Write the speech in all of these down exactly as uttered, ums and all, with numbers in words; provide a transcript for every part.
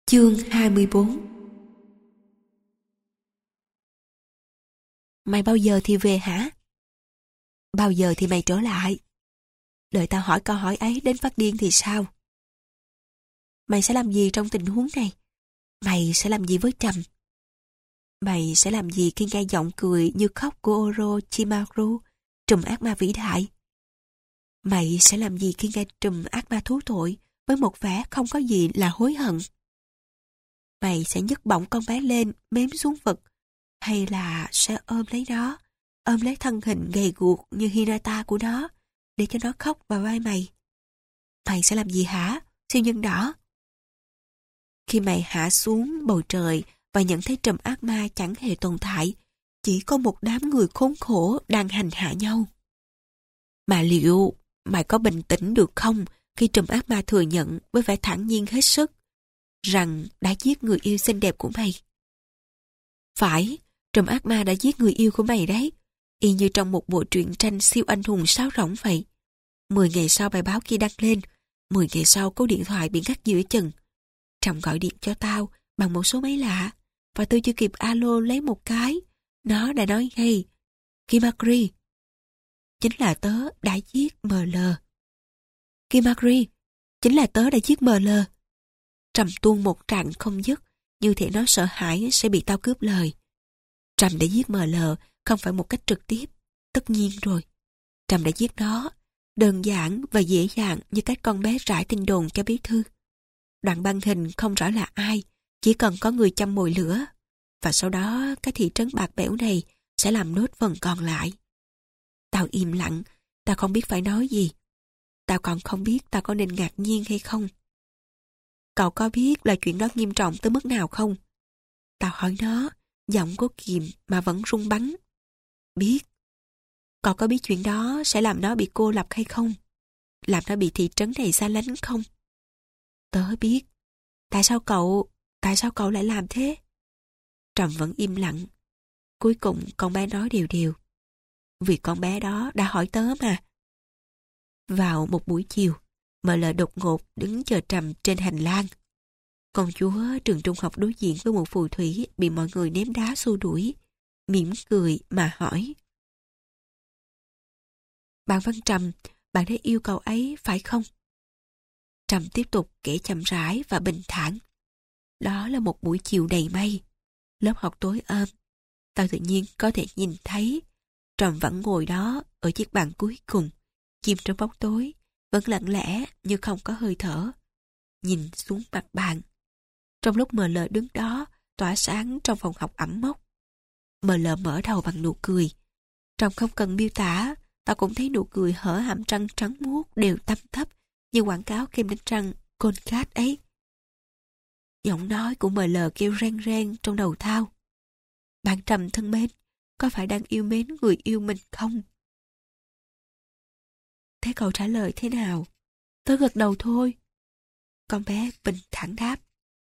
Chương hai mươi bốn. Mày bao giờ thì về hả? Bao giờ thì mày trở lại? Đợi tao hỏi câu hỏi ấy đến phát điên thì sao? Mày sẽ làm gì trong tình huống này? Mày sẽ làm gì với Trầm? Mày sẽ làm gì khi nghe giọng cười như khóc của Orochimaru, trùm ác ma vĩ đại? Mày sẽ làm gì khi nghe trùm ác ma thú tội với một vẻ không có gì là hối hận? Mày sẽ nhấc bổng con bé lên, mém xuống vực, hay là sẽ ôm lấy nó, ôm lấy thân hình gầy guộc như Hinata của nó, để cho nó khóc vào vai mày? Mày sẽ làm gì hả, siêu nhân đỏ? Khi mày hạ xuống bầu trời và nhận thấy trùm ác ma chẳng hề tồn tại, chỉ có một đám người khốn khổ đang hành hạ nhau. Mà liệu mày có bình tĩnh được không khi trùm ác ma thừa nhận với vẻ thản nhiên hết sức rằng đã giết người yêu xinh đẹp của mày? Phải, trùm ác ma đã giết người yêu của mày đấy, y như trong một bộ truyện tranh siêu anh hùng sáo rỗng vậy. Mười ngày sau bài báo kia đăng lên, mười ngày sau câu điện thoại bị ngắt giữa chừng. Trầm gọi điện cho tao bằng một số máy lạ, và tôi chưa kịp alo lấy một cái, nó đã nói ngay: Kimakri, chính là tớ đã giết em lờ. Kimakri, chính là tớ đã giết em lờ. Trầm tuôn một tràng không dứt, như thể nó sợ hãi sẽ bị tao cướp lời. Trầm đã giết em lờ không phải một cách trực tiếp, tất nhiên rồi. Trầm đã giết nó, đơn giản và dễ dàng như cách con bé rải tin đồn cho bí thư. Đoạn băng hình không rõ là ai, chỉ cần có người châm mồi lửa, và sau đó cái thị trấn bạc bẽo này sẽ làm nốt phần còn lại. Tao im lặng, tao không biết phải nói gì. Tao còn không biết tao có nên ngạc nhiên hay không. Cậu có biết là chuyện đó nghiêm trọng tới mức nào không? Tao hỏi nó, giọng có kìm mà vẫn run bắn. Biết. Cậu có biết chuyện đó sẽ làm nó bị cô lập hay không? Làm nó bị thị trấn này xa lánh không? Tớ biết. Tại sao cậu, tại sao cậu lại làm thế? Trầm vẫn im lặng. Cuối cùng con bé nói đều đều. Vì con bé đó đã hỏi tớ mà. Vào một buổi chiều, em lờ đột ngột đứng chờ Trầm trên hành lang. Công chúa trường trung học đối diện với một phù thủy bị mọi người ném đá xua đuổi, mỉm cười mà hỏi: Bạn Văn Trầm, bạn đã yêu cậu ấy phải không? Trầm tiếp tục kể chậm rãi và bình thản. Đó là một buổi chiều đầy mây. Lớp học tối ôm. Tao tự nhiên có thể nhìn thấy Trầm vẫn ngồi đó ở chiếc bàn cuối cùng, chìm trong bóng tối, vẫn lặng lẽ như không có hơi thở, nhìn xuống mặt bàn. Trong lúc em lờ đứng đó tỏa sáng trong phòng học ẩm mốc, em lờ mở đầu bằng nụ cười. Trầm không cần miêu tả, tao cũng thấy nụ cười hở hàm răng trắng muốt đều tăm thấp như quảng cáo kem đánh răng Colgate ấy. Giọng nói của em lờ kêu reng reng trong đầu tao. Bạn Trầm thân mến, có phải đang yêu mến người yêu mình không? Thế cậu trả lời thế nào? Tớ gật đầu thôi. Con bé bình thản đáp.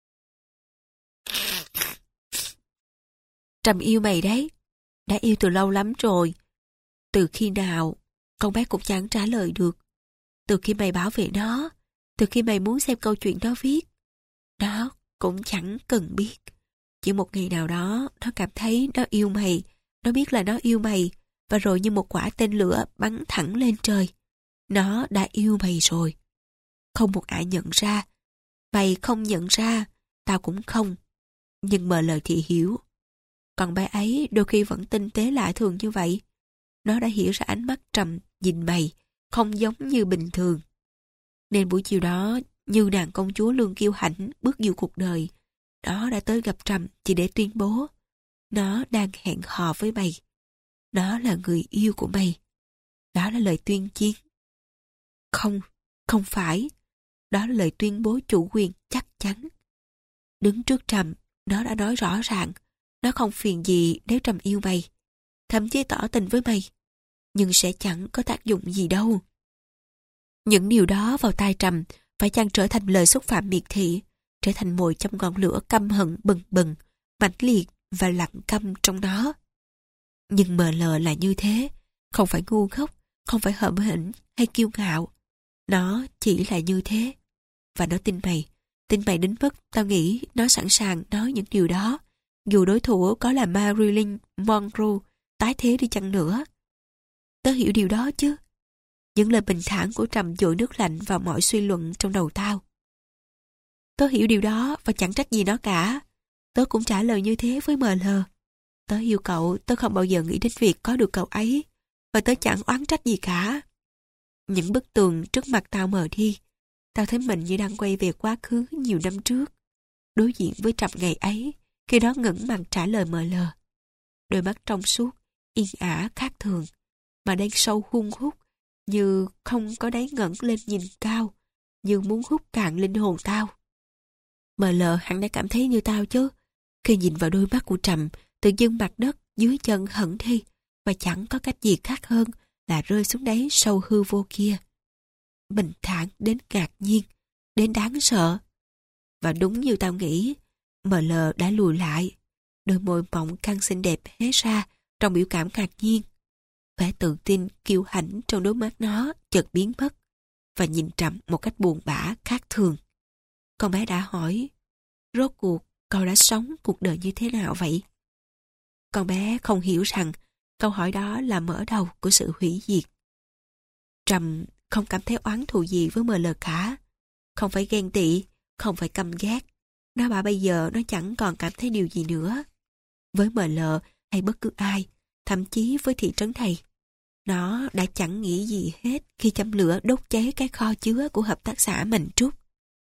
Trầm yêu mày đấy. Đã yêu từ lâu lắm rồi. Từ khi nào? Con bé cũng chẳng trả lời được. Từ khi mày bảo vệ nó, từ khi mày muốn xem câu chuyện đó viết, nó cũng chẳng cần biết. Chỉ một ngày nào đó, nó cảm thấy nó yêu mày, nó biết là nó yêu mày, và rồi như một quả tên lửa bắn thẳng lên trời. Nó đã yêu mày rồi. Không một ai nhận ra. Mày không nhận ra, tao cũng không. Nhưng em lờ thì hiểu. Còn bé ấy đôi khi vẫn tinh tế lạ thường như vậy. Nó đã hiểu ra ánh mắt Trầm nhìn mày không giống như bình thường. Nên buổi chiều đó, như nàng công chúa lương kiêu hãnh bước vào cuộc đời, nó đã tới gặp Trầm chỉ để tuyên bố nó đang hẹn hò với mày. Nó là người yêu của mày. Đó là lời tuyên chiến. Không, không phải. Đó là lời tuyên bố chủ quyền chắc chắn. Đứng trước Trầm, nó đã nói rõ ràng nó không phiền gì nếu Trầm yêu mày, thậm chí tỏ tình với mày, nhưng sẽ chẳng có tác dụng gì đâu. Những điều đó vào tai Trầm phải chăng trở thành lời xúc phạm miệt thị, trở thành mồi trong ngọn lửa căm hận bừng bừng, mãnh liệt và lặng câm trong nó. Nhưng em lờ là như thế, không phải ngu ngốc, không phải hậm hĩnh hay kiêu ngạo. Nó chỉ là như thế, và nó tin mày, Tin mày đến mức tao nghĩ nó sẵn sàng nói những điều đó, dù đối thủ có là Marilyn Monroe tái thế đi chăng nữa. Tớ hiểu điều đó chứ. Những lời bình thản của Trầm dội nước lạnh vào mọi suy luận trong đầu tao. Tớ hiểu điều đó và chẳng trách gì nó cả. Tớ cũng trả lời như thế với em lờ. Tớ yêu cậu, tớ không bao giờ nghĩ đến việc có được cậu ấy, và tớ chẳng oán trách gì cả. Những bức tường trước mặt tao mờ đi. Tao thấy mình như đang quay về quá khứ nhiều năm trước, đối diện với Trầm ngày ấy, khi đó ngẩng mặt trả lời em lờ. Đôi mắt trong suốt, yên ả khác thường, mà đang sâu hun hút, như không có đáy ngẩng lên nhìn cao, như muốn hút cạn linh hồn tao. em lờ hẳn đã cảm thấy như tao chứ. Khi nhìn vào đôi mắt của Trầm, tự dưng mặt đất dưới chân hẳn đi, và chẳng có cách gì khác hơn là rơi xuống đáy sâu hư vô kia. Bình thản đến ngạc nhiên, đến đáng sợ. Và đúng như tao nghĩ, em lờ đã lùi lại, đôi môi mỏng căng xinh đẹp hé ra trong biểu cảm ngạc nhiên. Vẻ tự tin kiêu hãnh trong đôi mắt nó chợt biến mất, và nhìn Trầm một cách buồn bã khác thường. Con bé đã hỏi, rốt cuộc cậu đã sống cuộc đời như thế nào vậy? Con bé không hiểu rằng câu hỏi đó là mở đầu của sự hủy diệt. Trầm không cảm thấy oán thù gì với em lờ cả. Không phải ghen tị, không phải căm ghét. Nó bảo bây giờ nó chẳng còn cảm thấy điều gì nữa. Với em lờ hay bất cứ ai, thậm chí với thị trấn này, nó đã chẳng nghĩ gì hết khi châm lửa đốt cháy cái kho chứa của hợp tác xã Mạnh Trúc.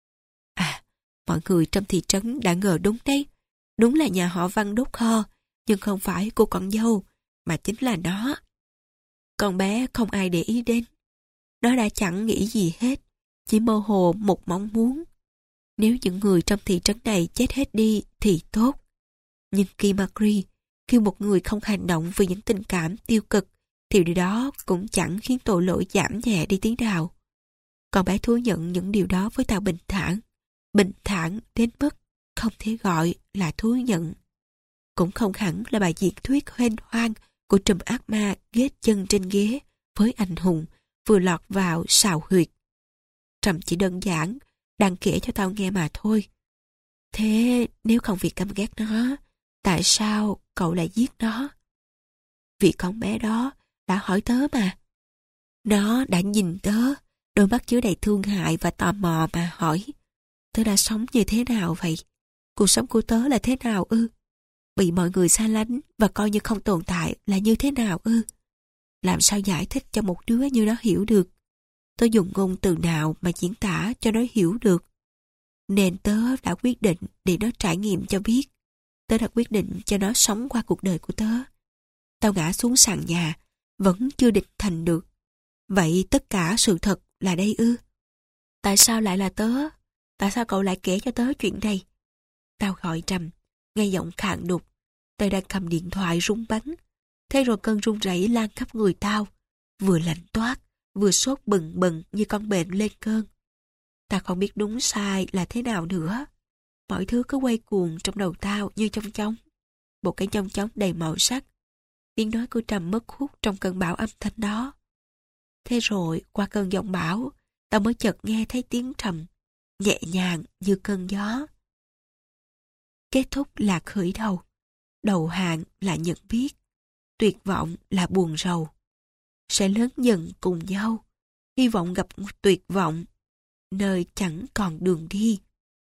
À, mọi người trong thị trấn đã ngờ đúng đấy. Đúng là nhà họ Văn đốt kho, nhưng không phải cô con dâu, mà chính là nó. Con bé không ai để ý đến. Nó đã chẳng nghĩ gì hết, chỉ mơ hồ một mong muốn. Nếu những người trong thị trấn này chết hết đi thì tốt. Nhưng khi Marie, khi một người không hành động vì những tình cảm tiêu cực, thì điều đó cũng chẳng khiến tội lỗi giảm nhẹ đi tí nào. Con bé thú nhận những điều đó với tao bình thản. Bình thản đến mức không thể gọi là thú nhận. Cũng không hẳn là bài diễn thuyết hoen hoang của trùm ác ma ghét chân trên ghế với anh hùng vừa lọt vào sào huyệt. Trầm chỉ đơn giản đang kể cho tao nghe mà thôi. Thế nếu không vì căm ghét nó, tại sao cậu lại giết nó? Vì con bé đó đã hỏi tớ mà. Nó đã nhìn tớ, đôi mắt chứa đầy thương hại và tò mò mà hỏi, tớ đã sống như thế nào vậy? Cuộc sống của tớ là thế nào ư? Bị mọi người xa lánh và coi như không tồn tại là như thế nào ư? Làm sao giải thích cho một đứa như nó hiểu được? Tớ dùng ngôn từ nào mà diễn tả cho nó hiểu được? Nên tớ đã quyết định để nó trải nghiệm cho biết. Tớ đã quyết định cho nó sống qua cuộc đời của tớ. Tao ngã xuống sàn nhà, vẫn chưa định thành được. Vậy tất cả sự thật là đây ư? Tại sao lại là tớ? Tại sao cậu lại kể cho tớ chuyện này? Tao gọi Trầm, nghe giọng khàn đục. Tay đang cầm điện thoại rung bắn. Thế rồi cơn run rẩy lan khắp người tao, vừa lạnh toát, vừa sốt bừng bừng như con bệnh lên cơn. Tao không biết đúng sai là thế nào nữa. Mọi thứ cứ quay cuồng trong đầu tao như chong chóng. Một cái chong chóng đầy màu sắc. Tiếng nói của Trầm mất hút trong cơn bão âm thanh đó. Thế rồi qua cơn giông bão, tao mới chợt nghe thấy tiếng Trầm, nhẹ nhàng như cơn gió. Kết thúc là khởi đầu, đầu hàng là nhận biết, tuyệt vọng là buồn rầu. Sẽ lớn dần cùng nhau, hy vọng gặp tuyệt vọng, nơi chẳng còn đường đi.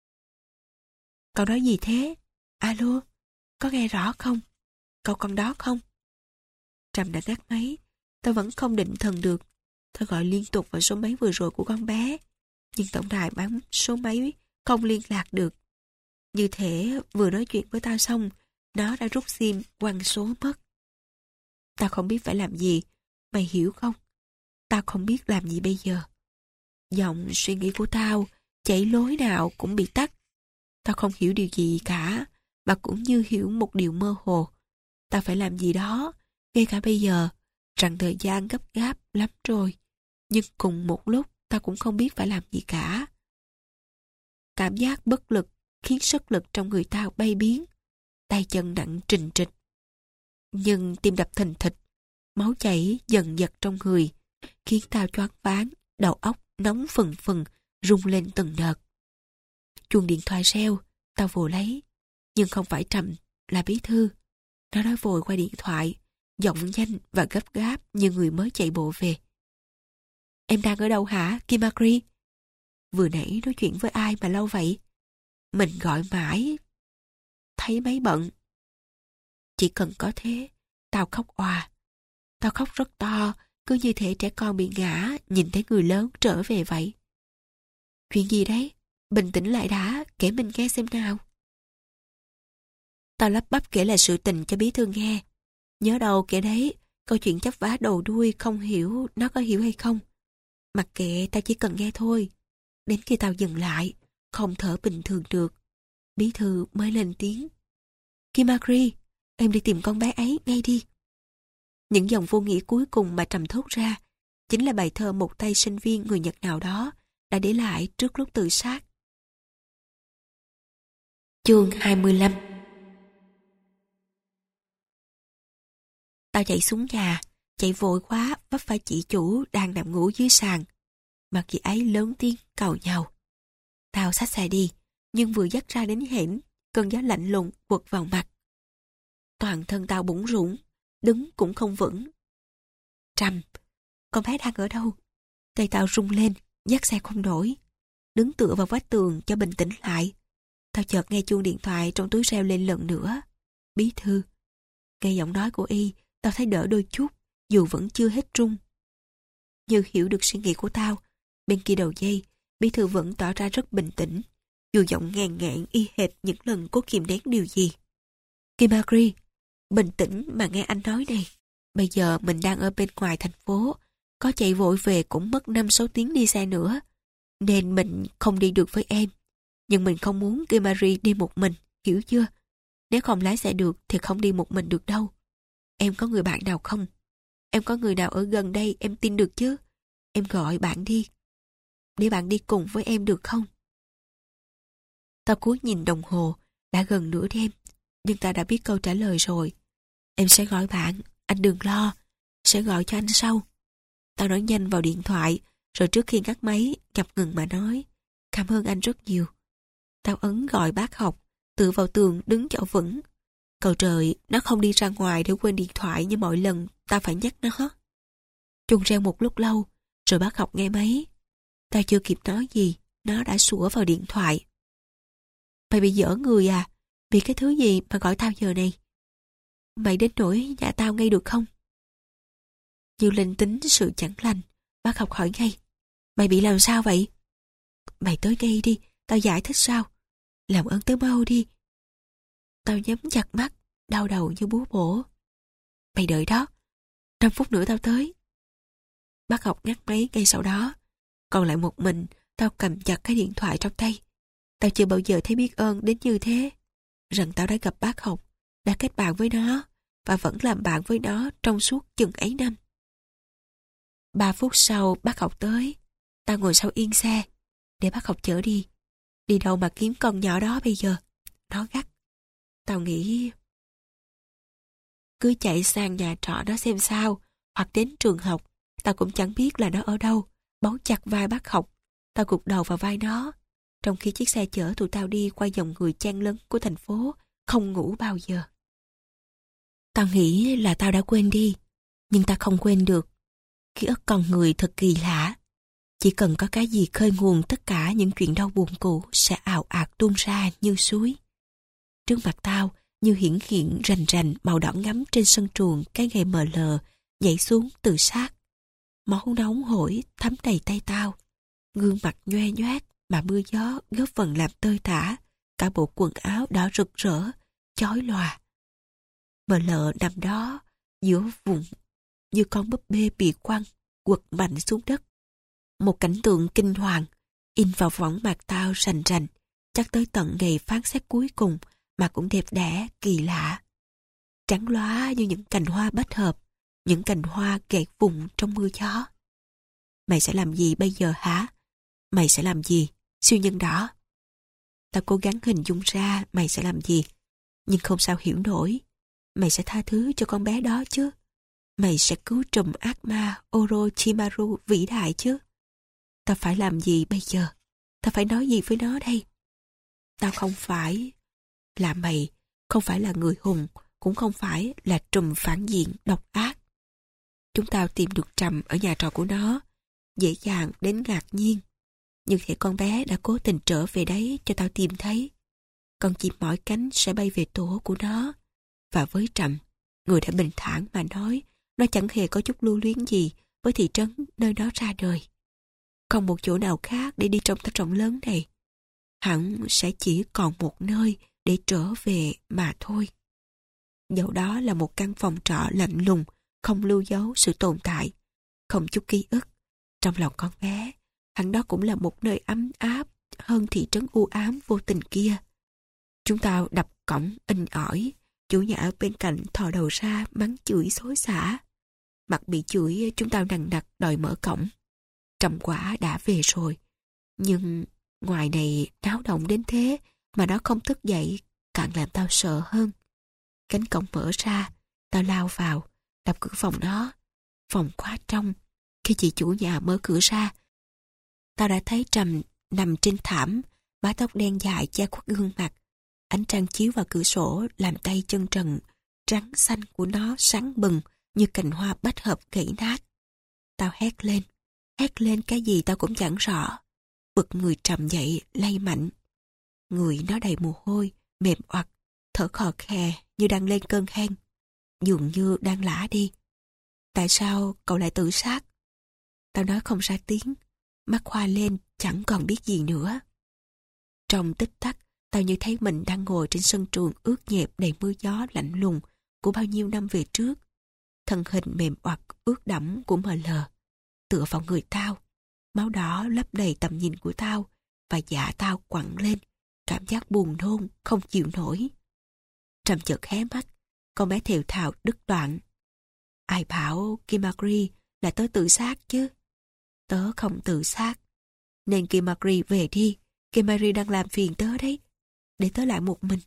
Cậu nói gì thế? Alo, có nghe rõ không? Cậu còn đó không? Trầm đã ngắt máy, tao vẫn không định thần được. Tao gọi liên tục vào số máy vừa rồi của con bé, nhưng tổng đài bấm số máy không liên lạc được. Như thể vừa nói chuyện với tao xong, nó đã rút sim quăng số mất. Tao không biết phải làm gì, mày hiểu không? Tao không biết làm gì bây giờ. Dòng suy nghĩ của tao chảy lối nào cũng bị tắt. Tao không hiểu điều gì cả, và cũng như hiểu một điều mơ hồ. Tao phải làm gì đó, ngay cả bây giờ, rằng thời gian gấp gáp lắm rồi. Nhưng cùng một lúc tao cũng không biết phải làm gì cả. Cảm giác bất lực khiến sức lực trong người tao bay biến, tay chân nặng trình trịch. Nhưng tim đập thình thịch, máu chảy dần dật trong người, khiến tao choáng váng, đầu óc nóng phừng phừng, rung lên từng đợt. Chuông điện thoại reo, tao vội lấy. Nhưng không phải Trầm, là bí thư. Nó nói vội qua điện thoại, giọng nhanh và gấp gáp như người mới chạy bộ về. Em đang ở đâu hả, Kim Agri? Vừa nãy nói chuyện với ai mà lâu vậy? Mình gọi mãi, thấy máy bận. Chỉ cần có thế, tao khóc òa. Tao khóc rất to, cứ như thể trẻ con bị ngã, nhìn thấy người lớn trở về vậy. Chuyện gì đấy? Bình tĩnh lại đã, kể mình nghe xem nào. Tao lắp bắp kể lại sự tình cho bí thư nghe. Nhớ đâu kể đấy, câu chuyện chấp vá đầu đuôi không hiểu nó có hiểu hay không. Mặc kệ, tao chỉ cần nghe thôi. Đến khi tao dừng lại, không thở bình thường được, bí thư mới lên tiếng. Kim Agri, em đi tìm con bé ấy ngay đi. Những dòng vô nghĩa cuối cùng mà Trầm thốt ra chính là bài thơ một tay sinh viên người Nhật nào đó đã để lại trước lúc tự sát. Chương hai mươi lăm. Tao chạy xuống nhà, chạy vội quá vấp phải chị chủ đang nằm ngủ dưới sàn. Mà chị ấy lớn tiếng cầu nhau. Tao xách xe đi, nhưng vừa dắt ra đến hẻm, cơn gió lạnh lùng quật vào mặt. Toàn thân tao bủn rủn, đứng cũng không vững. Trầm, con bé đang ở đâu? Tay tao rung lên, dắt xe không nổi. Đứng tựa vào vách tường cho bình tĩnh lại. Tao chợt nghe chuông điện thoại trong túi reo lên lần nữa. Bí thư. Nghe giọng nói của y, tao thấy đỡ đôi chút, dù vẫn chưa hết run. Như hiểu được suy nghĩ của tao, bên kia đầu dây, bí thư vẫn tỏ ra rất bình tĩnh, dù giọng ngàn ngạn y hệt những lần cố kìm nén điều gì. Kim Agri, bình tĩnh mà nghe anh nói này. Bây giờ mình đang ở bên ngoài thành phố, có chạy vội về cũng mất năm sáu tiếng đi xe nữa, nên mình không đi được với em. Nhưng mình không muốn Kim Agri đi một mình, hiểu chưa? Nếu không lái xe được thì không đi một mình được đâu. Em có người bạn nào không? Em có người nào ở gần đây em tin được chứ? Em gọi bạn đi. Để bạn đi cùng với em được không? Tao cúi nhìn đồng hồ, đã gần nửa đêm, nhưng tao đã biết câu trả lời rồi. Em sẽ gọi bạn, anh đừng lo, sẽ gọi cho anh sau. Tao nói nhanh vào điện thoại, rồi trước khi ngắt máy, ngập ngừng mà nói, cảm ơn anh rất nhiều. Tao ấn gọi bác học, tựa vào tường đứng chỗ vững. Cầu trời, nó không đi ra ngoài để quên điện thoại như mọi lần, tao phải nhắc nó. Chuông reo một lúc lâu, rồi bác học nghe máy. Tao chưa kịp nói gì, nó đã sủa vào điện thoại. Mày bị dở người à? Vì cái thứ gì mà gọi tao giờ này? Mày đến nỗi nhà tao ngay được không? Như linh tính sự chẳng lành, bác học hỏi ngay. Mày bị làm sao vậy? Mày tới ngay đi, tao giải thích sao? Làm ơn tới mau đi. Tao nhắm chặt mắt, đau đầu như búa bổ. Mày đợi đó, năm phút nữa tao tới. Bác học ngắt máy ngay sau đó. Còn lại một mình, tao cầm chặt cái điện thoại trong tay. Tao chưa bao giờ thấy biết ơn đến như thế. Rằng tao đã gặp bác học, đã kết bạn với nó, và vẫn làm bạn với nó trong suốt chừng ấy năm. Ba phút sau, bác học tới. Tao ngồi sau yên xe, để bác học chở đi. Đi đâu mà kiếm con nhỏ đó bây giờ? Nó gắt. Tao nghĩ cứ chạy sang nhà trọ nó xem sao, hoặc đến trường học. Tao cũng chẳng biết là nó ở đâu. Bấu chặt vai bác học, tao gục đầu vào vai nó, trong khi chiếc xe chở tụi tao đi qua dòng người chen lấn của thành phố, không ngủ bao giờ. Tao nghĩ là tao đã quên đi, nhưng tao không quên được. Ký ức con người thật kỳ lạ. Chỉ cần có cái gì khơi nguồn tất cả những chuyện đau buồn cũ sẽ ào ạt tuôn ra như suối. Trước mặt tao như hiển hiện rành rành màu đỏ ngắm trên sân truồng cái ngày mờ lờ nhảy xuống từ sát. Máu nóng hổi thấm đầy tay tao. Gương mặt nhoe nhoét mà mưa gió góp phần làm tơi tả cả bộ quần áo đỏ rực rỡ, chói lòa. Mờ lờ nằm đó giữa vùng như con búp bê bị quăng quật mạnh xuống đất. Một cảnh tượng kinh hoàng in vào võng mặt tao rành rành, chắc tới tận ngày phán xét cuối cùng mà cũng đẹp đẽ kỳ lạ. Trắng lóa như những cành hoa bách hợp, những cành hoa gãy vùng trong mưa gió. Mày sẽ làm gì bây giờ hả? Mày sẽ làm gì, siêu nhân đỏ? Tao cố gắng hình dung ra mày sẽ làm gì, nhưng không sao hiểu nổi. Mày sẽ tha thứ cho con bé đó chứ? Mày sẽ cứu trùm ác ma Orochimaru vĩ đại chứ? Tao phải làm gì bây giờ? Tao phải nói gì với nó đây? tao không phải là mày, không phải là người hùng, cũng không phải là trùm phản diện độc ác. Chúng tao tìm được Trầm ở nhà trọ của nó, dễ dàng đến ngạc nhiên. Nhưng thể con bé đã cố tình trở về đấy cho tao tìm thấy. Con chim mỏi cánh sẽ bay về tổ của nó. Và với Trầm, người đã bình thản mà nói, nó chẳng hề có chút lưu luyến gì với thị trấn nơi nó ra đời. Còn một chỗ nào khác để đi trong thác rộng lớn này, hẳn sẽ chỉ còn một nơi để trở về mà thôi. Dẫu đó là một căn phòng trọ lạnh lùng, không lưu dấu sự tồn tại, không chút ký ức. Trong lòng con bé, hẳn đó cũng là một nơi ấm áp hơn thị trấn u ám vô tình kia. Chúng tao đập cổng inh ỏi, chủ nhà ở bên cạnh thò đầu ra mắng chửi xối xả. Mặt bị chửi, chúng tao nằng nặc đòi mở cổng. Trầm quả đã về rồi, nhưng ngoài này náo động đến thế mà nó không thức dậy, càng làm tao sợ hơn. Cánh cổng mở ra, tao lao vào, đập cửa phòng nó. Phòng khóa trong. Khi chị chủ nhà mở cửa ra, tao đã thấy Trầm nằm trên thảm, mái tóc đen dài che khuất gương mặt. Ánh trăng chiếu vào cửa sổ làm tay chân trần trắng xanh của nó sáng bừng như cành hoa bách hợp gãy nát. Tao hét lên, hét lên cái gì tao cũng chẳng rõ. Bực người Trầm dậy, lay mạnh. Người nó đầy mồ hôi, mềm oặt, thở khò khè như đang lên cơn hen, dường như đang lả đi. Tại sao cậu lại tự sát? Tao nói không ra tiếng, mắt hoa lên chẳng còn biết gì nữa. Trong tích tắc, tao như thấy mình đang ngồi trên sân trường ướt nhẹp đầy mưa gió lạnh lùng của bao nhiêu năm về trước. Thân hình mềm oặt ướt đẫm của mờ lờ tựa vào người tao, máu đỏ lấp đầy tầm nhìn của tao và dạ tao quặn lên, cảm giác buồn nôn không chịu nổi. Trầm chợt hé mắt, con bé thều thào đứt đoạn. Ai bảo Kimagri là tớ tự sát chứ? Tớ không tự sát. Nên Kimagri về đi, Kimagri đang làm phiền tớ đấy. Để tớ lại một mình.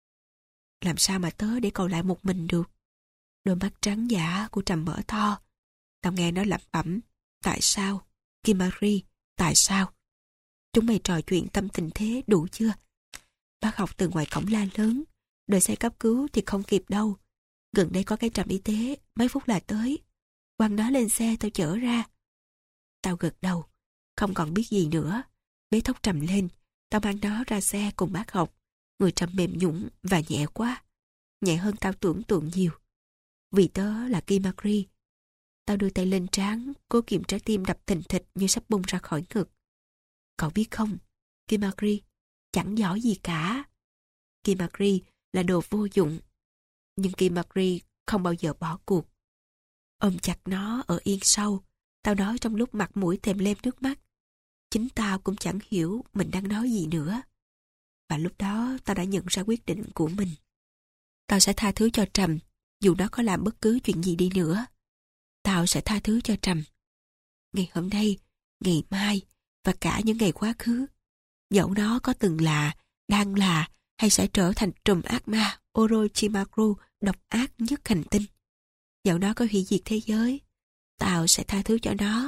Làm sao mà tớ để cậu lại một mình được? Đôi mắt trắng giả của Trầm mở to. Tao nghe nó lẩm bẩm. Tại sao? Kimagri, tại sao? Chúng mày trò chuyện tâm tình thế đủ chưa? Bác học từ ngoài cổng la lớn. Đợi xe cấp cứu thì không kịp đâu. Gần đây có cái trạm y tế, mấy phút là tới. Quăng nó lên xe tao chở ra. Tao gật đầu, không còn biết gì nữa. Bế thốc Trầm lên, tao mang nó ra xe cùng bác học. Người Trầm mềm nhũn và nhẹ quá. Nhẹ hơn tao tưởng tượng nhiều. Vì tớ là Kimagri. Tao đưa tay lên trán, cố kiềm trái tim đập thình thịch như sắp bung ra khỏi ngực. Cậu biết không, Kimagri chẳng giỏi gì cả. Kimagri là đồ vô dụng. Nhưng Kimagri không bao giờ bỏ cuộc. Ôm chặt nó ở yên sau, tao nói trong lúc mặt mũi thèm lem nước mắt. Chính tao cũng chẳng hiểu mình đang nói gì nữa. Và lúc đó tao đã nhận ra quyết định của mình. Tao sẽ tha thứ cho Trầm, dù nó có làm bất cứ chuyện gì đi nữa. Tao sẽ tha thứ cho Trầm. Ngày hôm nay, ngày mai và cả những ngày quá khứ. Dẫu nó có từng là, đang là hay sẽ trở thành trùm ác ma Orochimaru độc ác nhất hành tinh. Dẫu nó có hủy diệt thế giới, tao sẽ tha thứ cho nó.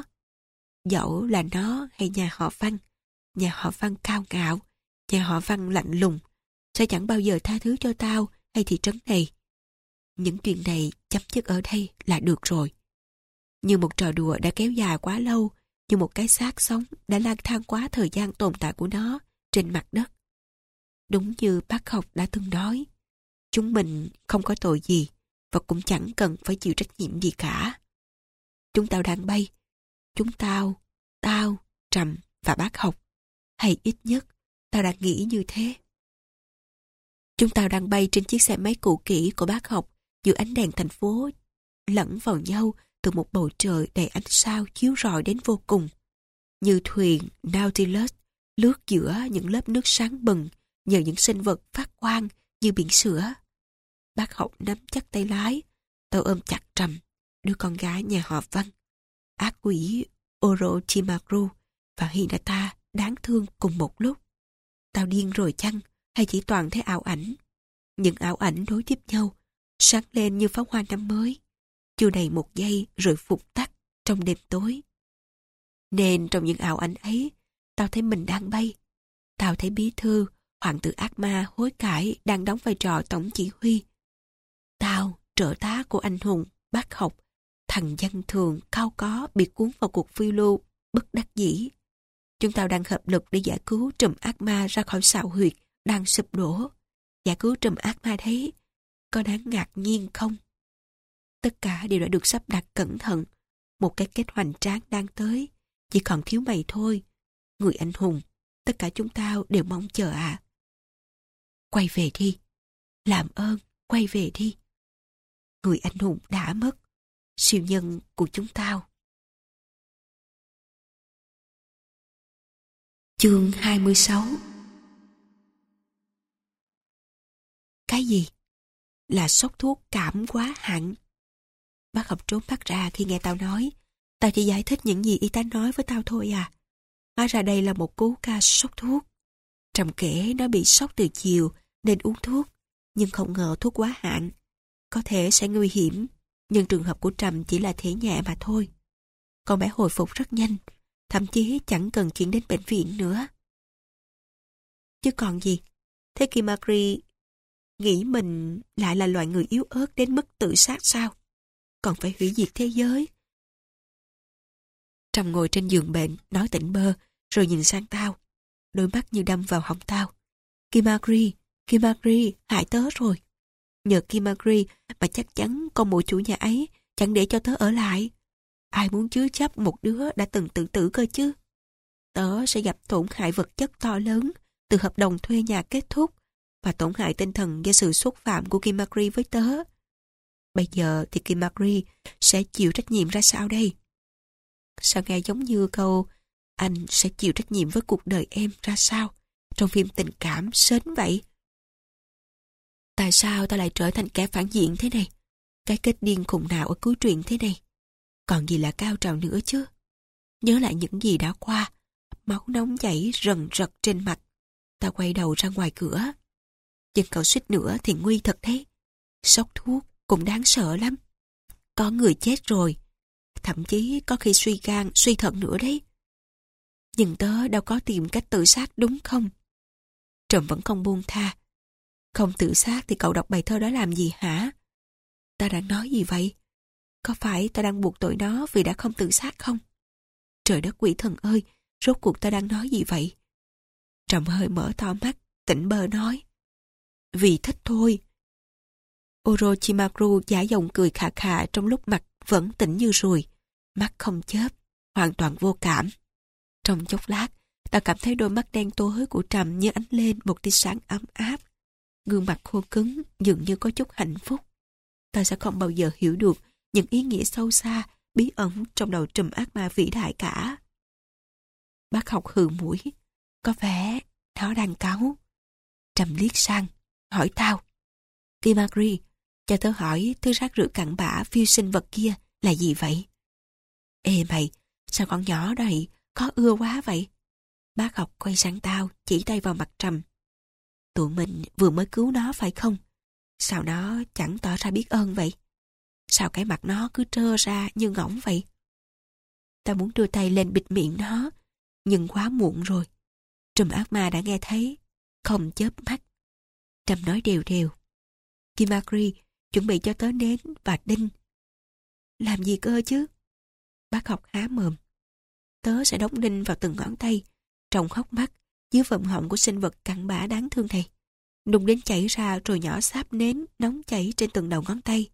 Dẫu là nó hay nhà họ Văn, nhà họ Văn cao ngạo, nhà họ Văn lạnh lùng, sẽ chẳng bao giờ tha thứ cho tao hay thị trấn này. Những chuyện này chấm dứt ở đây là được rồi. Như một trò đùa đã kéo dài quá lâu, như một cái xác sống đã lang thang quá thời gian tồn tại của nó trên mặt đất. Đúng như bác học đã từng nói, chúng mình không có tội gì và cũng chẳng cần phải chịu trách nhiệm gì cả. Chúng tao đang bay. Chúng tao, tao, Trầm và bác học. Hay ít nhất, tao đang nghĩ như thế. Chúng tao đang bay trên chiếc xe máy cũ kỹ của bác học giữa ánh đèn thành phố lẫn vào nhau từ một bầu trời đầy ánh sao chiếu rọi đến vô cùng. Như thuyền Nautilus lướt giữa những lớp nước sáng bừng nhờ những sinh vật phát quang như biển sữa. Bác học nắm chắc tay lái, tao ôm chặt Trầm, đứa con gái nhà họ Văn. Ác quỷ Orochimaru và Hinata đáng thương cùng một lúc. Tao điên rồi chăng, hay chỉ toàn thấy ảo ảnh? Những ảo ảnh nối tiếp nhau, sáng lên như pháo hoa năm mới, chưa đầy một giây rồi phục tắt trong đêm tối. Nên trong những ảo ảnh ấy, tao thấy mình đang bay. Tao thấy bí thư Hoàng tử ác ma hối cải đang đóng vai trò tổng chỉ huy. Tao, trợ tá của anh hùng, bác học, thằng dân thường cao có bị cuốn vào cuộc phiêu lưu bất đắc dĩ. Chúng tao đang hợp lực để giải cứu trùm ác ma ra khỏi xào huyệt đang sụp đổ. Giải cứu trùm ác ma đấy, có đáng ngạc nhiên không? Tất cả đều đã được sắp đặt cẩn thận. Một cái kết hoành tráng đang tới, chỉ còn thiếu mày thôi. Người anh hùng, tất cả chúng tao đều mong chờ à. Quay về đi, làm ơn, quay về đi. Người anh hùng đã mất, siêu nhân của chúng tao. Chương hai mươi sáu. Cái gì? Là sốc thuốc cảm quá hạn. Bác học trốn mắt ra khi nghe tao nói. Tao chỉ giải thích những gì y tá nói với tao thôi à. Hóa ra đây là một cú ca sốc thuốc. Trầm kể nó bị sốc từ chiều nên uống thuốc, nhưng không ngờ thuốc quá hạn. Có thể sẽ nguy hiểm, nhưng trường hợp của Trầm chỉ là thể nhẹ mà thôi. Con bé hồi phục rất nhanh, thậm chí chẳng cần chuyển đến bệnh viện nữa. Chứ còn gì? Thế Kim Agri nghĩ mình lại là loại người yếu ớt đến mức tự sát sao? Còn phải hủy diệt thế giới. Trầm ngồi trên giường bệnh, nói tỉnh bơ, rồi nhìn sang tao. Đôi mắt như đâm vào họng tao. Kim Agri, Kim Agri, hại tớ rồi. Nhờ Kim Agri mà chắc chắn con mụ chủ nhà ấy chẳng để cho tớ ở lại. Ai muốn chứa chấp một đứa đã từng tự tử cơ chứ? Tớ sẽ gặp tổn hại vật chất to lớn từ hợp đồng thuê nhà kết thúc và tổn hại tinh thần do sự xúc phạm của Kim Agri với tớ. Bây giờ thì Kim Agri sẽ chịu trách nhiệm ra sao đây? Sao nghe giống như câu anh sẽ chịu trách nhiệm với cuộc đời em ra sao trong phim tình cảm sến vậy? Tại sao ta lại trở thành kẻ phản diện thế này? Cái kết điên khùng nào ở cuối truyện thế này? Còn gì là cao trào nữa chứ? Nhớ lại những gì đã qua, máu nóng chảy rần rật trên mặt. Ta quay đầu ra ngoài cửa. Nhưng cậu suýt nữa thì nguy thật đấy. Sốc thuốc cũng đáng sợ lắm. Có người chết rồi. Thậm chí có khi suy gan, suy thận nữa đấy. Nhưng tớ đâu có tìm cách tự sát đúng không? Trầm vẫn không buông tha. Không tự sát thì cậu đọc bài thơ đó làm gì hả? Ta đang nói gì vậy? Có phải ta đang buộc tội nó vì đã không tự sát không? Trời đất quỷ thần ơi, rốt cuộc ta đang nói gì vậy? Trầm hơi mở to mắt, tỉnh bơ nói. Vì thích thôi. Orochimaru giả giọng cười khà khà trong lúc mặt vẫn tỉnh như ruồi, mắt không chớp, hoàn toàn vô cảm. Trong chốc lát, ta cảm thấy đôi mắt đen tối của Trầm như ánh lên một tia sáng ấm áp. Gương mặt khô cứng dường như có chút hạnh phúc. Ta sẽ không bao giờ hiểu được những ý nghĩa sâu xa, bí ẩn trong đầu trùm ác ma vĩ đại cả. Bác học hừ mũi. Có vẻ nó đang cáu. Trầm liếc sang, hỏi tao. Kim Agri, cho tớ hỏi thứ rác rưởi cặn bã phiêu sinh vật kia là gì vậy? Ê mày, sao con nhỏ đây có ưa quá vậy? Bác học quay sang tao, chỉ tay vào mặt Trầm. Tụi mình vừa mới cứu nó phải không? Sao nó chẳng tỏ ra biết ơn vậy? Sao cái mặt nó cứ trơ ra như ngỗng vậy? Tao muốn đưa tay lên bịt miệng nó, nhưng quá muộn rồi. Trùm ác ma đã nghe thấy, không chớp mắt. Trầm nói đều đều. Kim Agri, chuẩn bị cho tớ nến và đinh. Làm gì cơ chứ? Bác học há mồm. Tớ sẽ đóng đinh vào từng ngón tay, trong hốc mắt, dưới vòm họng của sinh vật cặn bã đáng thương này. Đùng đến chảy ra rồi nhỏ sáp nến nóng chảy trên từng đầu ngón tay.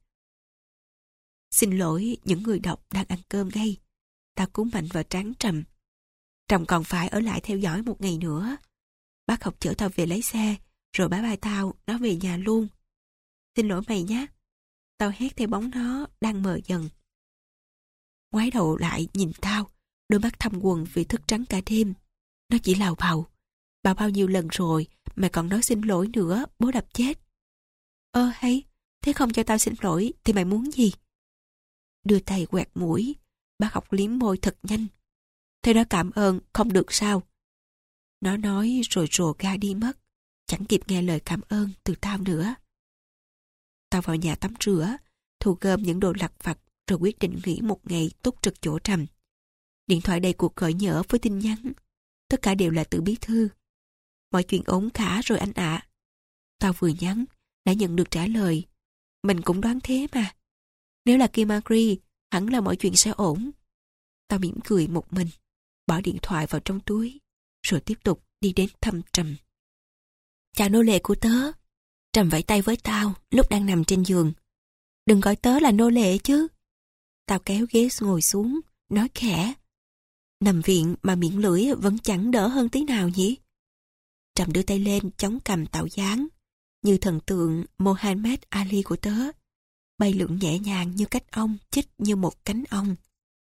Xin lỗi những người đọc đang ăn cơm đây. Ta cú mạnh vào trán Trầm. Trầm còn phải ở lại theo dõi một ngày nữa. Bác học chở tao về lấy xe, rồi bye bye tao, nó về nhà luôn. Xin lỗi mày nhé. Tao hét theo bóng nó đang mờ dần. Ngoái đầu lại nhìn tao, đôi mắt thâm quầng vì thức trắng cả đêm. Nó chỉ lào bào. Bảo bao nhiêu lần rồi, mày còn nói xin lỗi nữa, bố đập chết. Ơ hay, thế không cho tao xin lỗi thì mày muốn gì? Đưa tay quẹt mũi, bác học liếm môi thật nhanh. Thế đó cảm ơn, không được sao? Nó nói rồi rồ ga đi mất, chẳng kịp nghe lời cảm ơn từ tao nữa. Tao vào nhà tắm rửa, thu gom những đồ lặt vặt rồi quyết định nghỉ một ngày túc trực chỗ Trầm. Điện thoại đầy cuộc gọi nhỡ với tin nhắn, tất cả đều là từ bí thư. Mọi chuyện ổn cả rồi anh ạ. Tao vừa nhắn, đã nhận được trả lời. Mình cũng đoán thế mà. Nếu là Kim Agri, hẳn là mọi chuyện sẽ ổn. Tao mỉm cười một mình, bỏ điện thoại vào trong túi, rồi tiếp tục đi đến thăm Trầm. Chào nô lệ của tớ. Trầm vẫy tay với tao lúc đang nằm trên giường. Đừng gọi tớ là nô lệ chứ. Tao kéo ghế ngồi xuống, nói khẽ. Nằm viện mà miệng lưỡi vẫn chẳng đỡ hơn tí nào nhỉ? Trầm đưa tay lên chống cằm tạo dáng, như thần tượng Mohammed Ali của tớ, bay lượn nhẹ nhàng như cách ong, chích như một cánh ong.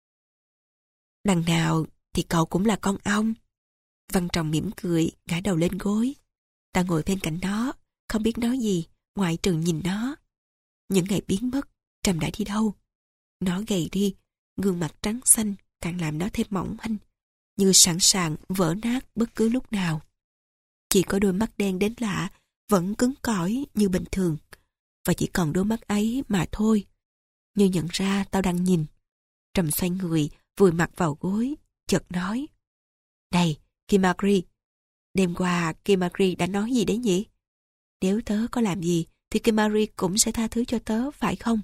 Đằng nào thì cậu cũng là con ong. Văn Trọng mỉm cười, ngã đầu lên gối. Ta ngồi bên cạnh nó, không biết nói gì, ngoại trừ nhìn nó. Những ngày biến mất, Trầm đã đi đâu? Nó gầy đi, gương mặt trắng xanh càng làm nó thêm mỏng manh, như sẵn sàng vỡ nát bất cứ lúc nào. Chỉ có đôi mắt đen đến lạ, vẫn cứng cỏi như bình thường. Và chỉ còn đôi mắt ấy mà thôi. Như nhận ra tao đang nhìn. Trầm xoay người, vùi mặt vào gối, chợt nói. Này, Kim Agri, đêm qua Kim Agri đã nói gì đấy nhỉ? Nếu tớ có làm gì, thì Kim Agri cũng sẽ tha thứ cho tớ, phải không?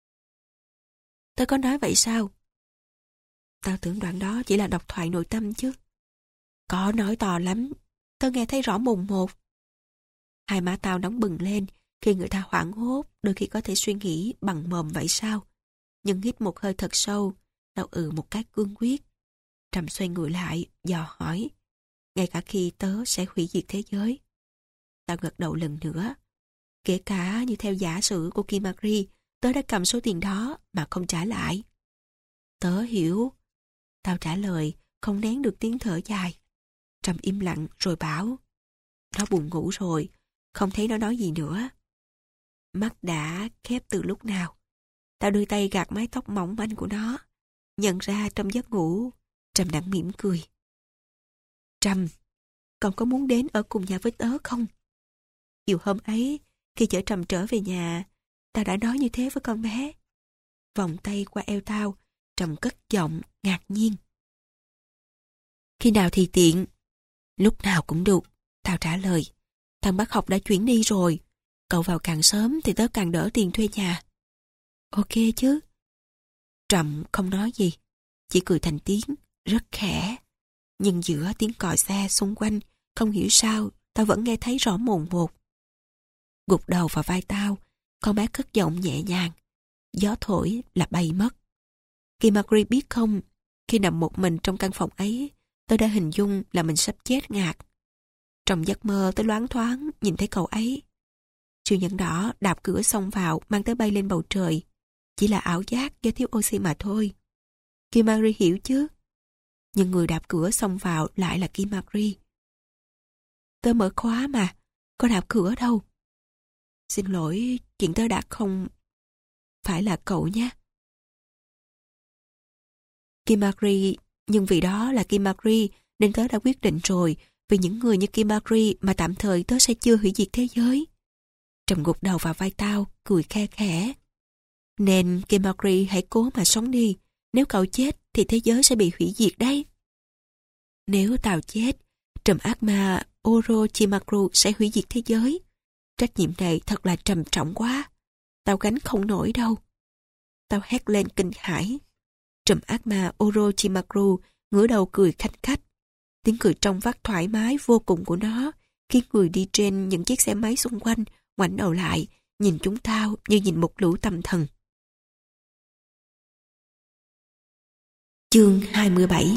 Tớ có nói vậy sao? Tao tưởng đoạn đó chỉ là độc thoại nội tâm chứ. Có nói to lắm, tớ nghe thấy rõ mồn một. Hai má tao nóng bừng lên, khi người ta hoảng hốt, đôi khi có thể suy nghĩ bằng mồm vậy sao? Nhưng hít một hơi thật sâu, tao ừ một cái cương quyết. Trầm xoay người lại, dò hỏi. Ngay cả khi tớ sẽ hủy diệt thế giới. Tao gật đầu lần nữa. Kể cả như theo giả sử của Kim Agri, tớ đã cầm số tiền đó mà không trả lại. Tớ hiểu. Tao trả lời, không nén được tiếng thở dài. Trầm im lặng rồi bảo. Nó buồn ngủ rồi, không thấy nó nói gì nữa. Mắt đã khép từ lúc nào. Tao đưa tay gạt mái tóc mỏng manh của nó. Nhận ra trong giấc ngủ, Trầm đang mỉm cười. Trầm, con có muốn đến ở cùng nhà với tớ không? Chiều hôm ấy, khi chở Trầm trở về nhà, tao đã nói như thế với con bé. Vòng tay qua eo tao, Trầm cất giọng ngạc nhiên. Khi nào thì tiện? Lúc nào cũng được, tao trả lời. Thằng bác học đã chuyển đi rồi. Cậu vào càng sớm thì tớ càng đỡ tiền thuê nhà. Ok chứ? Trầm không nói gì, chỉ cười thành tiếng, rất khẽ. Nhưng giữa tiếng còi xe xung quanh, không hiểu sao, tao vẫn nghe thấy rõ mồn một. Gục đầu vào vai tao, con bé cất giọng nhẹ nhàng. Gió thổi là bay mất. Kim Agri biết không, khi nằm một mình trong căn phòng ấy, tôi đã hình dung là mình sắp chết ngạt. Trong giấc mơ tôi loáng thoáng nhìn thấy cậu ấy. Siêu nhân đỏ đạp cửa xông vào, mang tới bay lên bầu trời. Chỉ là ảo giác do thiếu oxy mà thôi. Kim Agri hiểu chứ? Nhưng người đạp cửa xông vào lại là Kim Agri. Tớ mở khóa mà, có đạp cửa đâu. Xin lỗi, chuyện tớ đã không phải là cậu nhé. Kim Agri, nhưng vì đó là Kim Agri nên tớ đã quyết định rồi, vì những người như Kim Agri mà tạm thời tớ sẽ chưa hủy diệt thế giới. Trầm gục đầu vào vai tao, cười khe khẽ. Nên Kim Agri hãy cố mà sống đi, nếu cậu chết thì thế giới sẽ bị hủy diệt đấy. Nếu tao chết, trùm ác ma Orochimaru sẽ hủy diệt thế giới. Trách nhiệm này thật là trầm trọng quá. Tao gánh không nổi đâu. Tao hét lên kinh hãi. Trùm ác ma Orochimaru ngửa đầu cười khanh khách. Tiếng cười trong vắt thoải mái vô cùng của nó khiến người đi trên những chiếc xe máy xung quanh ngoảnh đầu lại, nhìn chúng tao như nhìn một lũ tâm thần. Chương hai mươi bảy.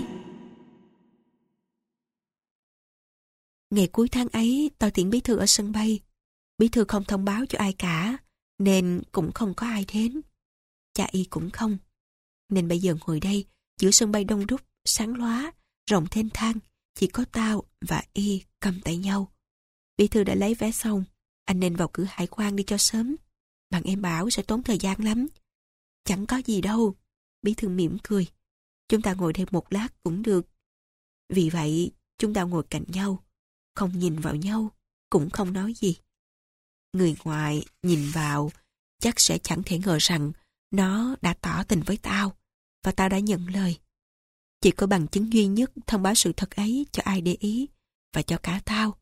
Ngày cuối tháng ấy, tao tiễn bí thư ở sân bay. Bí thư không thông báo cho ai cả, nên cũng không có ai đến. Cha Y cũng không. Nên bây giờ ngồi đây, giữa sân bay đông đúc, sáng lóa, rộng thênh thang, chỉ có tao và Y cầm tay nhau. Bí thư đã lấy vé xong, anh nên vào cửa hải quan đi cho sớm. Bạn em bảo sẽ tốn thời gian lắm. Chẳng có gì đâu. Bí thư mỉm cười. Chúng ta ngồi thêm một lát cũng được. Vì vậy, chúng ta ngồi cạnh nhau, không nhìn vào nhau, cũng không nói gì. Người ngoài nhìn vào, chắc sẽ chẳng thể ngờ rằng nó đã tỏ tình với tao, và tao đã nhận lời. Chỉ có bằng chứng duy nhất thông báo sự thật ấy cho ai để ý, và cho cả tao,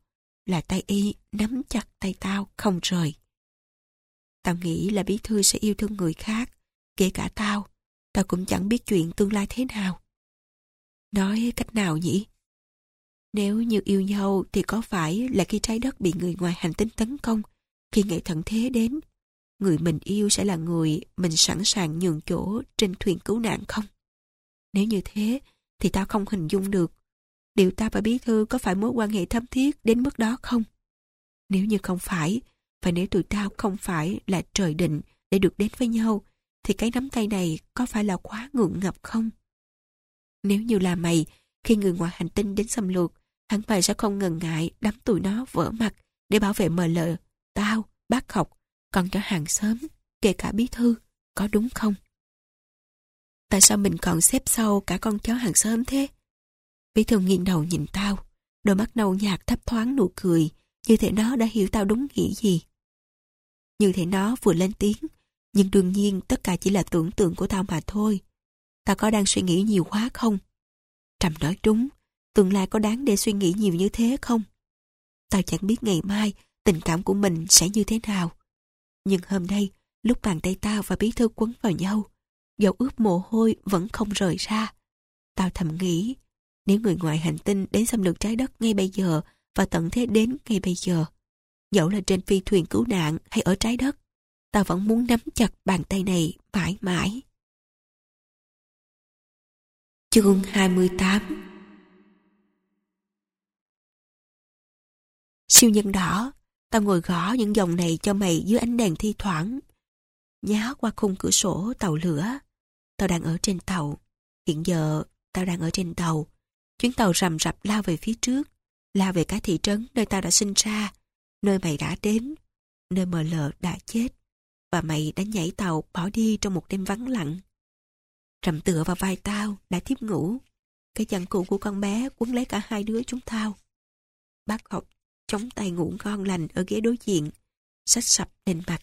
là tay y nắm chặt tay tao không rời. Tao nghĩ là bí thư sẽ yêu thương người khác, kể cả tao. Tao cũng chẳng biết chuyện tương lai thế nào. Nói cách nào nhỉ? Nếu như yêu nhau thì có phải là khi trái đất bị người ngoài hành tinh tấn công, khi ngày tận thế đến, người mình yêu sẽ là người mình sẵn sàng nhường chỗ trên thuyền cứu nạn không? Nếu như thế, thì tao không hình dung được. Liệu tao và bí thư có phải mối quan hệ thâm thiết đến mức đó không? Nếu như không phải, và nếu tụi tao không phải là trời định để được đến với nhau, thì cái nắm tay này có phải là quá ngượng ngập không? Nếu như là mày, khi người ngoài hành tinh đến xâm lược, hẳn mày sẽ không ngần ngại đấm tụi nó vỡ mặt để bảo vệ em lờ, tao, bác học, còn cho hàng xóm, kể cả bí thư, có đúng không? Tại sao mình còn xếp sau cả con chó hàng xóm thế? Bí thư nghiêng đầu nhìn tao, đôi mắt nâu nhạt thấp thoáng nụ cười, như thể nó đã hiểu tao đúng nghĩ gì. Như thể nó vừa lên tiếng, nhưng đương nhiên tất cả chỉ là tưởng tượng của tao mà thôi. Tao có đang suy nghĩ nhiều quá không? Trầm nói đúng, tương lai có đáng để suy nghĩ nhiều như thế không? Tao chẳng biết ngày mai tình cảm của mình sẽ như thế nào. Nhưng hôm nay, lúc bàn tay tao và bí thư quấn vào nhau, dầu ướt mồ hôi vẫn không rời ra. Tao thầm nghĩ, nếu người ngoài hành tinh đến xâm lược trái đất ngay bây giờ và tận thế đến ngay bây giờ, dẫu là trên phi thuyền cứu nạn hay ở trái đất, tao vẫn muốn nắm chặt bàn tay này mãi mãi. Chương hai mươi tám. Siêu nhân đỏ, tao ngồi gõ những dòng này cho mày dưới ánh đèn thi thoảng nhá qua khung cửa sổ tàu lửa. Tao đang ở trên tàu. Hiện giờ tao đang ở trên tàu. Chuyến tàu rầm rập lao về phía trước, lao về cái thị trấn nơi tao đã sinh ra, nơi mày đã đến, nơi em lờ đã chết, và mày đã nhảy tàu bỏ đi trong một đêm vắng lặng. Trầm tựa vào vai tao đã thiếp ngủ. Cái chăn cũ của con bé quấn lấy cả hai đứa chúng tao. Bác học chống tay ngủ ngon lành ở ghế đối diện, xách sập lên mặt.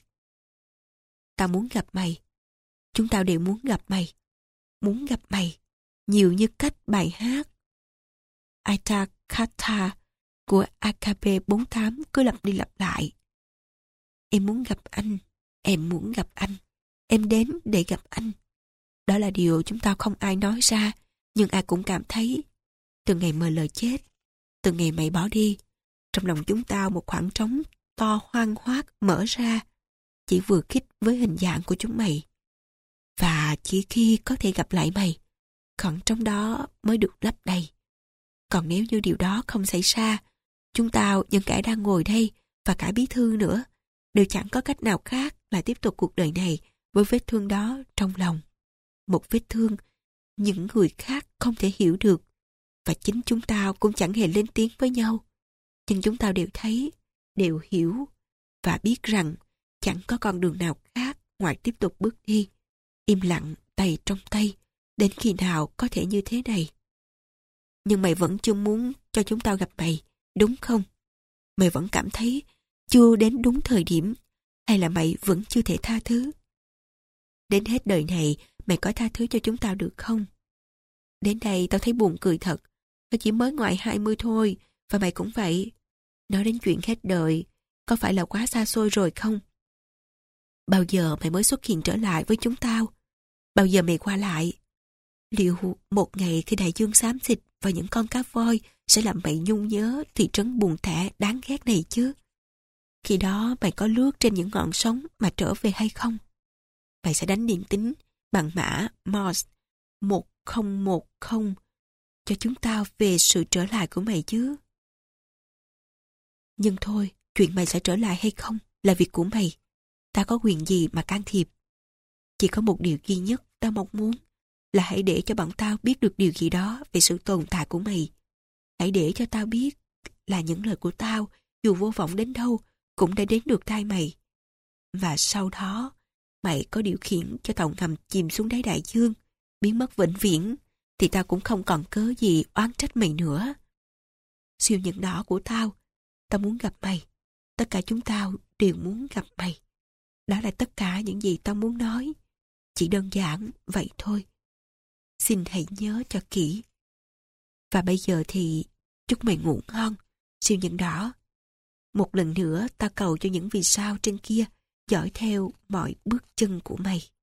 Tao muốn gặp mày. Chúng tao đều muốn gặp mày. Muốn gặp mày nhiều như cách bài hát Aita Kata của a ca pê bốn tám cứ lặp đi lặp lại. Em muốn gặp anh, em muốn gặp anh, em đến để gặp anh. Đó là điều chúng tao không ai nói ra, nhưng ai cũng cảm thấy. Từ ngày em lờ chết, từ ngày mày bỏ đi, trong lòng chúng tao một khoảng trống to hoang hoác mở ra, chỉ vừa khít với hình dạng của chúng mày. Và chỉ khi có thể gặp lại mày, khoảng trống đó mới được lấp đầy. Còn nếu như điều đó không xảy ra, chúng tao, những kẻ đang ngồi đây và cả bí thư nữa, đều chẳng có cách nào khác là tiếp tục cuộc đời này với vết thương đó trong lòng. Một vết thương những người khác không thể hiểu được, và chính chúng tao cũng chẳng hề lên tiếng với nhau. Nhưng chúng tao đều thấy, đều hiểu và biết rằng chẳng có con đường nào khác ngoài tiếp tục bước đi, im lặng tay trong tay, đến khi nào có thể như thế này. Nhưng mày vẫn chưa muốn cho chúng tao gặp mày, đúng không? Mày vẫn cảm thấy chưa đến đúng thời điểm, hay là mày vẫn chưa thể tha thứ? Đến hết đời này, mày có tha thứ cho chúng tao được không? Đến đây tao thấy buồn cười thật. Tao chỉ mới ngoài hai mươi thôi, và mày cũng vậy. Nói đến chuyện hết đời, có phải là quá xa xôi rồi không? Bao giờ mày mới xuất hiện trở lại với chúng tao? Bao giờ mày qua lại? Liệu một ngày khi đại dương xám xịt và những con cá voi sẽ làm mày nhung nhớ thị trấn buồn tẻ đáng ghét này chứ? Khi đó mày có lướt trên những ngọn sóng mà trở về hay không? Mày sẽ đánh điện tín bằng mã Morse một không một không cho chúng tao về sự trở lại của mày chứ? Nhưng thôi, chuyện mày sẽ trở lại hay không là việc của mày. Tao có quyền gì mà can thiệp. Chỉ có một điều duy nhất tao mong muốn là hãy để cho bọn tao biết được điều gì đó về sự tồn tại của mày. Hãy để cho tao biết là những lời của tao, dù vô vọng đến đâu, cũng đã đến được tai mày. Và sau đó, mày có điều khiển cho tàu ngầm chìm xuống đáy đại dương, biến mất vĩnh viễn, thì tao cũng không còn cớ gì oán trách mày nữa. Siêu nhân đỏ của tao, tao muốn gặp mày. Tất cả chúng tao đều muốn gặp mày. Đó là tất cả những gì tao muốn nói. Chỉ đơn giản vậy thôi. Xin hãy nhớ cho kỹ. Và bây giờ thì chúc mày ngủ ngon, siêu nhân đỏ. Một lần nữa tao cầu cho những vì sao trên kia dõi theo mọi bước chân của mày.